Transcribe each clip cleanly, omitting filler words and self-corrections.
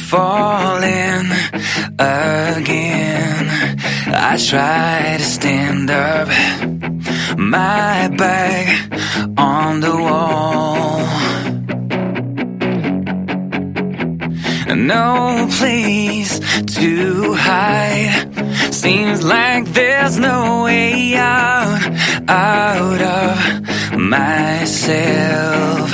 falling again. I try to stand up, my back on the wall. No place to hide. Seems like there's no way out of myself.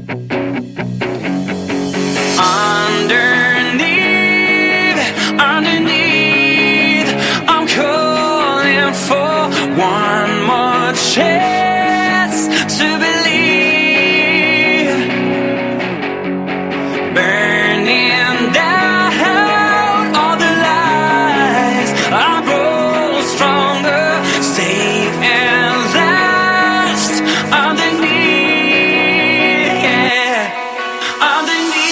Underneath, I'm calling for one more chance to believe. Burning down all the lies, I grow stronger, safe and last. Underneath, yeah, underneath.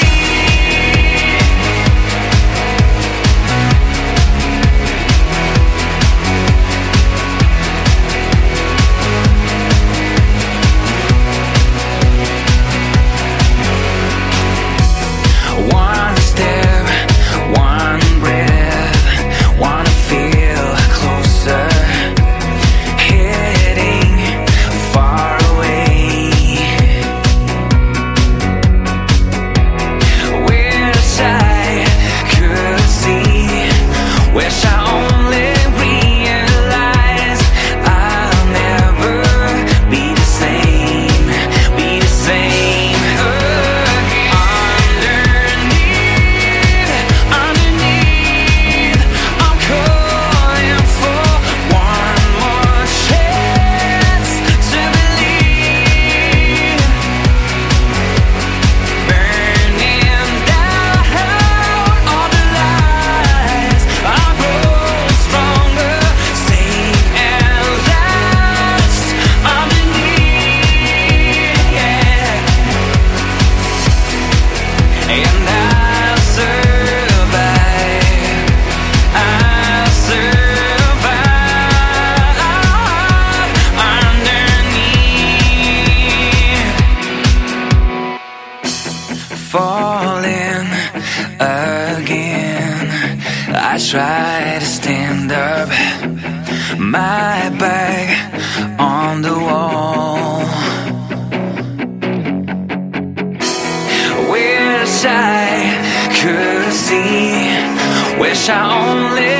Falling again. I try to stand up, my back on the wall. Wish I could see, wish I only